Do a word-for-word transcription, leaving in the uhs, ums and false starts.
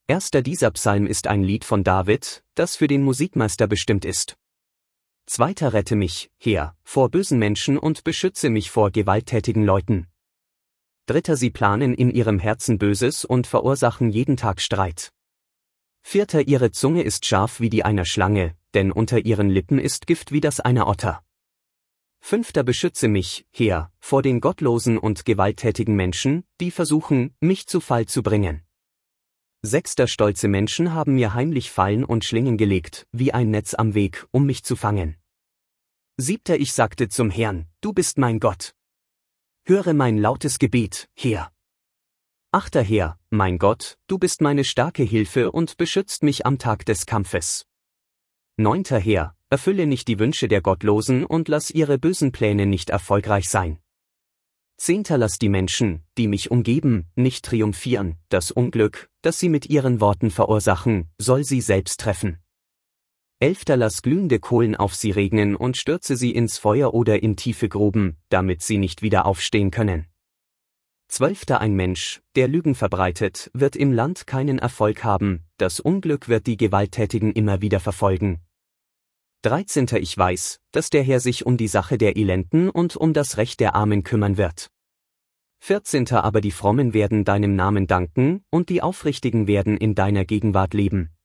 Erster Dieser Psalm ist ein Lied von David, das für den Musikmeister bestimmt ist. Zweiter Rette mich, Herr, vor bösen Menschen und beschütze mich vor gewalttätigen Leuten. Dritter Sie planen in ihrem Herzen Böses und verursachen jeden Tag Streit. Vierter Ihre Zunge ist scharf wie die einer Schlange, denn unter ihren Lippen ist Gift wie das einer Otter. Fünfter Beschütze mich, Herr, vor den gottlosen und gewalttätigen Menschen, die versuchen, mich zu Fall zu bringen. Sechster Stolze Menschen haben mir heimlich Fallen und Schlingen gelegt, wie ein Netz am Weg, um mich zu fangen. Siebter Ich sagte zum Herrn, du bist mein Gott. Höre mein lautes Gebet, Herr. Achter Herr, mein Gott, du bist meine starke Hilfe und beschützt mich am Tag des Kampfes. Neunter Herr, erfülle nicht die Wünsche der Gottlosen und lass ihre bösen Pläne nicht erfolgreich sein. Zehnter Lass die Menschen, die mich umgeben, nicht triumphieren, das Unglück, das sie mit ihren Worten verursachen, soll sie selbst treffen. Elfter Lass glühende Kohlen auf sie regnen und stürze sie ins Feuer oder in tiefe Gruben, damit sie nicht wieder aufstehen können. Zwölfter Ein Mensch, der Lügen verbreitet, wird im Land keinen Erfolg haben, das Unglück wird die Gewalttätigen immer wieder verfolgen. Dreizehnter Ich weiß, dass der Herr sich um die Sache der Elenden und um das Recht der Armen kümmern wird. Vierzehnter Aber die Frommen werden deinem Namen danken, und die Aufrichtigen werden in deiner Gegenwart leben.